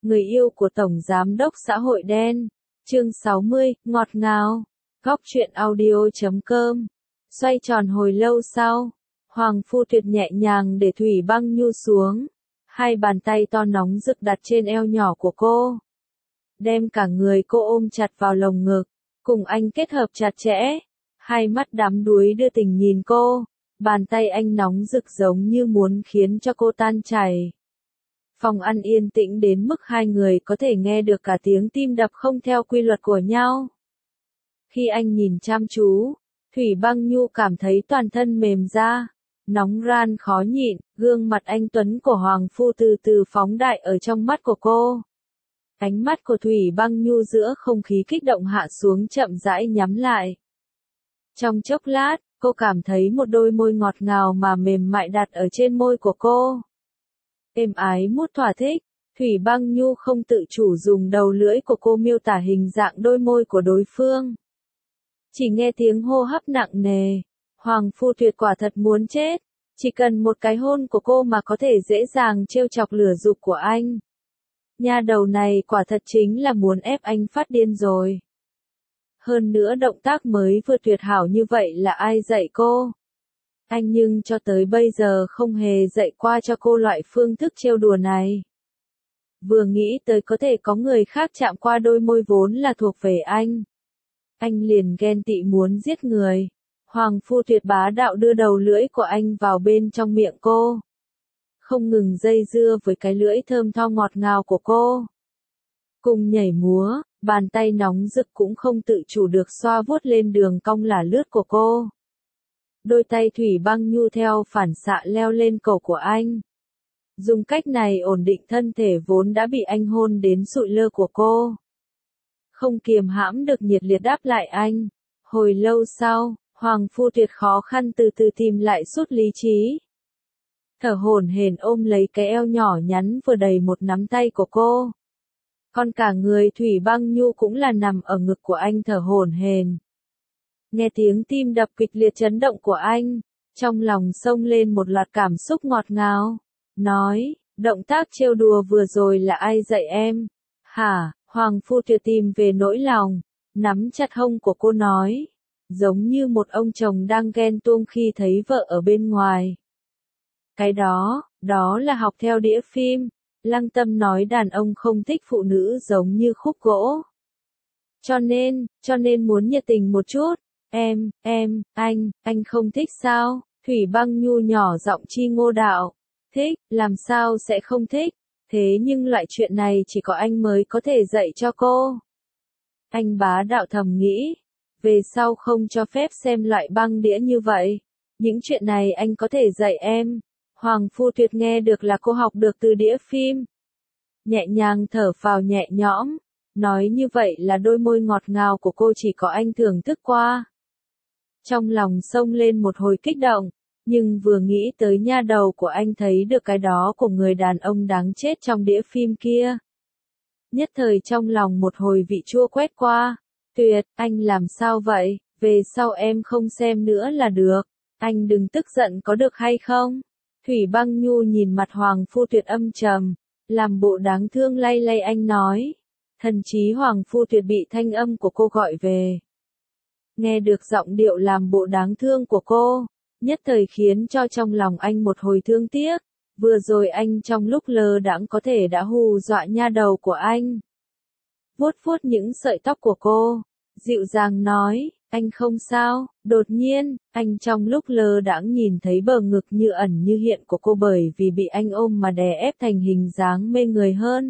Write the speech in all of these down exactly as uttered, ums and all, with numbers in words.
người yêu của Tổng Giám đốc xã hội đen. Chương sáu mươi, ngọt ngào. Góc truyện audio chấm com. Xoay tròn hồi lâu sau, Hoàng Phu Tuyệt nhẹ nhàng để Thủy Băng Nhu xuống. Hai bàn tay to nóng rực đặt trên eo nhỏ của cô. Đem cả người cô ôm chặt vào lồng ngực, cùng anh kết hợp chặt chẽ. Hai mắt đắm đuối đưa tình nhìn cô. Bàn tay anh nóng rực giống như muốn khiến cho cô tan chảy. Phòng ăn yên tĩnh đến mức hai người có thể nghe được cả tiếng tim đập không theo quy luật của nhau. Khi anh nhìn chăm chú, Thủy Băng Nhu cảm thấy toàn thân mềm ra, nóng ran khó nhịn, gương mặt anh tuấn của Hoàng Phu từ từ phóng đại ở trong mắt của cô. Ánh mắt của Thủy Băng Nhu giữa không khí kích động hạ xuống chậm rãi nhắm lại. Trong chốc lát, cô cảm thấy một đôi môi ngọt ngào mà mềm mại đặt ở trên môi của cô. Êm ái mút thỏa thích, Thủy Băng Nhu không tự chủ dùng đầu lưỡi của cô miêu tả hình dạng đôi môi của đối phương. Chỉ nghe tiếng hô hấp nặng nề, Hoàng Phu Tuyệt quả thật muốn chết, chỉ cần một cái hôn của cô mà có thể dễ dàng trêu chọc lửa dục của anh. Nha đầu này quả thật chính là muốn ép anh phát điên rồi. Hơn nữa động tác mới vừa tuyệt hảo như vậy là ai dạy cô? Anh nhưng cho tới bây giờ không hề dạy qua cho cô loại phương thức trêu đùa này. Vừa nghĩ tới có thể có người khác chạm qua đôi môi vốn là thuộc về anh. Anh liền ghen tị muốn giết người. Hoàng Phu Tuyệt bá đạo đưa đầu lưỡi của anh vào bên trong miệng cô. Không ngừng dây dưa với cái lưỡi thơm tho ngọt ngào của cô. Cùng nhảy múa, bàn tay nóng rực cũng không tự chủ được xoa vuốt lên đường cong lả lướt của cô. Đôi tay Thủy Băng Nhu theo phản xạ leo lên cổ của anh. Dùng cách này ổn định thân thể vốn đã bị anh hôn đến sụi lơ của cô. Không kiềm hãm được nhiệt liệt đáp lại anh. Hồi lâu sau, Hoàng Phu Tuyệt khó khăn từ từ tìm lại chút lý trí. Thở hổn hển ôm lấy cái eo nhỏ nhắn vừa đầy một nắm tay của cô. Còn cả người Thủy Băng Nhu cũng là nằm ở ngực của anh thở hổn hển. Nghe tiếng tim đập kịch liệt chấn động của anh, trong lòng xông lên một loạt cảm xúc ngọt ngào. Nói, động tác trêu đùa vừa rồi là ai dạy em? Hả? Hoàng Phu Tuyệt tìm về nỗi lòng, nắm chặt hông của cô nói, giống như một ông chồng đang ghen tuông khi thấy vợ ở bên ngoài. Cái đó, đó là học theo đĩa phim. Lăng Tâm nói đàn ông không thích phụ nữ giống như khúc gỗ. Cho nên, cho nên muốn nhiệt tình một chút. Em, em, anh, anh không thích sao? Thủy Băng Nhu nhỏ giọng chi ngô đạo. Thích, làm sao sẽ không thích? Thế nhưng loại chuyện này chỉ có anh mới có thể dạy cho cô. Anh bá đạo thầm nghĩ. Về sau không cho phép xem loại băng đĩa như vậy. Những chuyện này anh có thể dạy em. Hoàng Phu Tuyệt nghe được là cô học được từ đĩa phim. Nhẹ nhàng thở phào nhẹ nhõm. Nói như vậy là đôi môi ngọt ngào của cô chỉ có anh thưởng thức qua. Trong lòng xông lên một hồi kích động, nhưng vừa nghĩ tới nha đầu của anh thấy được cái đó của người đàn ông đáng chết trong đĩa phim kia. Nhất thời trong lòng một hồi vị chua quét qua. Tuyệt, anh làm sao vậy? Về sau em không xem nữa là được. Anh đừng tức giận có được hay không? Thủy Băng Nhu nhìn mặt Hoàng Phu Tuyệt âm trầm, làm bộ đáng thương lay lay anh nói. Thần trí Hoàng Phu Tuyệt bị thanh âm của cô gọi về. Nghe được giọng điệu làm bộ đáng thương của cô, nhất thời khiến cho trong lòng anh một hồi thương tiếc. Vừa rồi anh trong lúc lơ đãng có thể đã hù dọa nha đầu của anh. Vuốt vuốt những sợi tóc của cô, dịu dàng nói, anh không sao. Đột nhiên, anh trong lúc lơ đãng nhìn thấy bờ ngực như ẩn như hiện của cô bởi vì bị anh ôm mà đè ép thành hình dáng mê người hơn.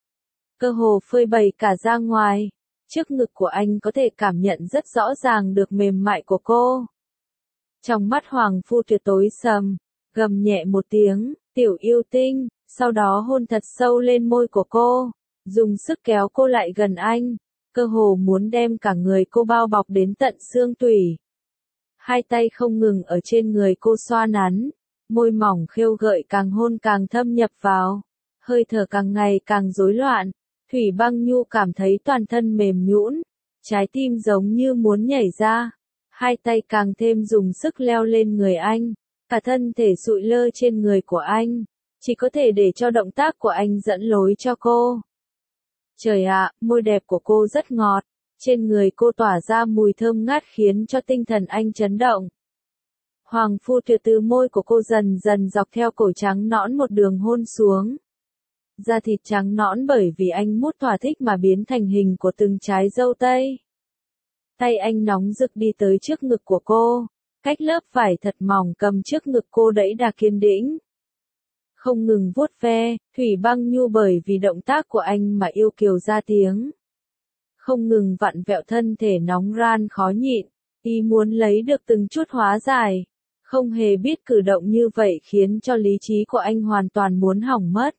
Cơ hồ phơi bày cả ra ngoài, trước ngực của anh có thể cảm nhận rất rõ ràng được mềm mại của cô. Trong mắt Hoàng Phu Tuyệt tối sầm, gầm nhẹ một tiếng, tiểu yêu tinh, sau đó hôn thật sâu lên môi của cô, dùng sức kéo cô lại gần anh, cơ hồ muốn đem cả người cô bao bọc đến tận xương tủy. Hai tay không ngừng ở trên người cô xoa nắn, môi mỏng khêu gợi càng hôn càng thâm nhập vào, hơi thở càng ngày càng rối loạn. Thủy Băng Nhu cảm thấy toàn thân mềm nhũn, trái tim giống như muốn nhảy ra, hai tay càng thêm dùng sức leo lên người anh, cả thân thể sụi lơ trên người của anh, chỉ có thể để cho động tác của anh dẫn lối cho cô. Trời ạ, môi đẹp của cô rất ngọt, trên người cô tỏa ra mùi thơm ngát khiến cho tinh thần anh chấn động. Hoàng Phu Tuyệt từ môi của cô dần dần dọc theo cổ trắng nõn một đường hôn xuống. Da thịt trắng nõn bởi vì anh mút thỏa thích mà biến thành hình của từng trái dâu tây. Tay anh nóng rực đi tới trước ngực của cô, cách lớp vải thật mỏng cầm trước ngực cô đẩy đà kiên đĩnh. Không ngừng vuốt ve, Thủy Băng Nhu bởi vì động tác của anh mà yêu kiều ra tiếng. Không ngừng vặn vẹo thân thể nóng ran khó nhịn, y muốn lấy được từng chút hóa giải. Không hề biết cử động như vậy khiến cho lý trí của anh hoàn toàn muốn hỏng mất.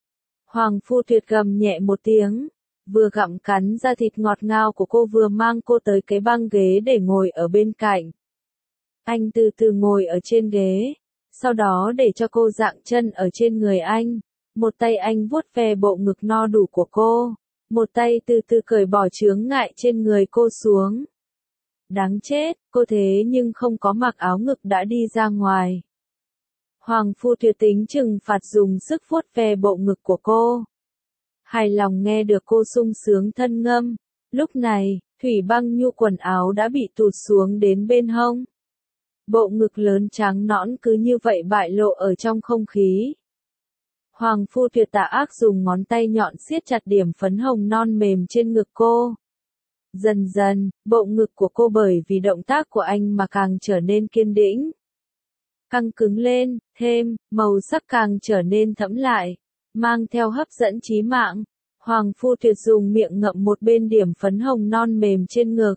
Hoàng Phu Tuyệt gầm nhẹ một tiếng, vừa gặm cắn da thịt ngọt ngào của cô vừa mang cô tới cái băng ghế để ngồi ở bên cạnh. Anh từ từ ngồi ở trên ghế, sau đó để cho cô dạng chân ở trên người anh. Một tay anh vuốt ve bộ ngực no đủ của cô, một tay từ từ cởi bỏ chướng ngại trên người cô xuống. Đáng chết, cô thế nhưng không có mặc áo ngực đã đi ra ngoài. Hoàng Phu Tuyệt tính trừng phạt dùng sức vuốt ve bộ ngực của cô. Hài lòng nghe được cô sung sướng thân ngâm. Lúc này, Thủy Băng Nhu quần áo đã bị tụt xuống đến bên hông. Bộ ngực lớn trắng nõn cứ như vậy bại lộ ở trong không khí. Hoàng Phu Tuyệt tà ác dùng ngón tay nhọn siết chặt điểm phấn hồng non mềm trên ngực cô. Dần dần, bộ ngực của cô bởi vì động tác của anh mà càng trở nên kiên định. Căng cứng lên, thêm, màu sắc càng trở nên thẫm lại, mang theo hấp dẫn chí mạng. Hoàng Phu Tuyệt dùng miệng ngậm một bên điểm phấn hồng non mềm trên ngực.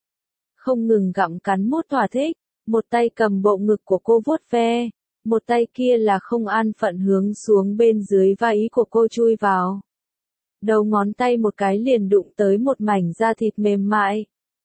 Không ngừng gặm cắn mút thỏa thích, một tay cầm bộ ngực của cô vuốt ve, một tay kia là không an phận hướng xuống bên dưới vai của cô chui vào. Đầu ngón tay một cái liền đụng tới một mảnh da thịt mềm mại.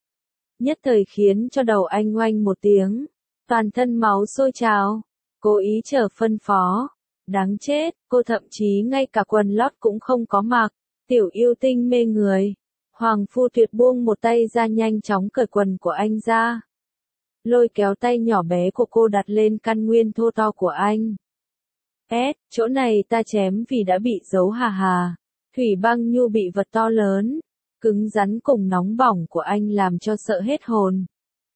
Nhất thời khiến cho đầu anh oanh một tiếng, toàn thân máu sôi trào, cố ý chờ phân phó. Đáng chết, cô thậm chí ngay cả quần lót cũng không có mặc, tiểu yêu tinh mê người. Hoàng Phu Tuyệt buông một tay ra nhanh chóng cởi quần của anh ra. Lôi kéo tay nhỏ bé của cô đặt lên căn nguyên thô to của anh. Ét, chỗ này ta chém vì đã bị giấu hà hà. Thủy Băng Nhu bị vật to lớn, cứng rắn cùng nóng bỏng của anh làm cho sợ hết hồn.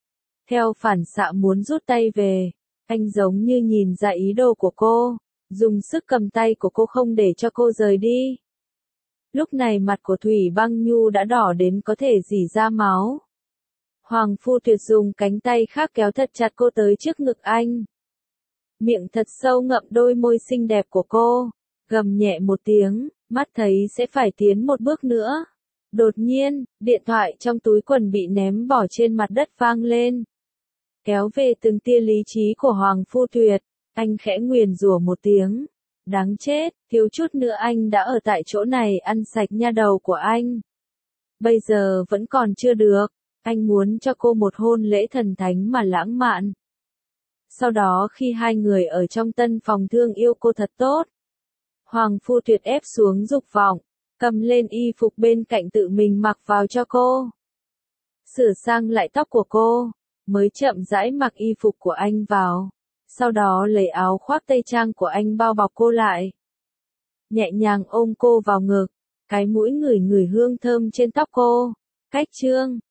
Theo phản xạ muốn rút tay về, anh giống như nhìn ra ý đồ của cô, dùng sức cầm tay của cô không để cho cô rời đi. Lúc này mặt của Thủy Băng Nhu đã đỏ đến có thể rỉ ra máu. Hoàng Phu Tuyệt dùng cánh tay khác kéo thật chặt cô tới trước ngực anh. Miệng thật sâu ngậm đôi môi xinh đẹp của cô, gầm nhẹ một tiếng, mắt thấy sẽ phải tiến một bước nữa. Đột nhiên, điện thoại trong túi quần bị ném bỏ trên mặt đất vang lên. Kéo về từng tia lý trí của Hoàng Phu Tuyệt, anh khẽ nguyền rủa một tiếng. Đáng chết, thiếu chút nữa anh đã ở tại chỗ này ăn sạch nha đầu của anh. Bây giờ vẫn còn chưa được, anh muốn cho cô một hôn lễ thần thánh mà lãng mạn. Sau đó khi hai người ở trong tân phòng thương yêu cô thật tốt. Hoàng Phu Tuyệt ép xuống dục vọng, cầm lên y phục bên cạnh tự mình mặc vào cho cô. Sửa sang lại tóc của cô, mới chậm rãi mặc y phục của anh vào. Sau đó lấy áo khoác tây trang của anh bao bọc cô lại. Nhẹ nhàng ôm cô vào ngực, cái mũi ngửi ngửi hương thơm trên tóc cô. Cách trương,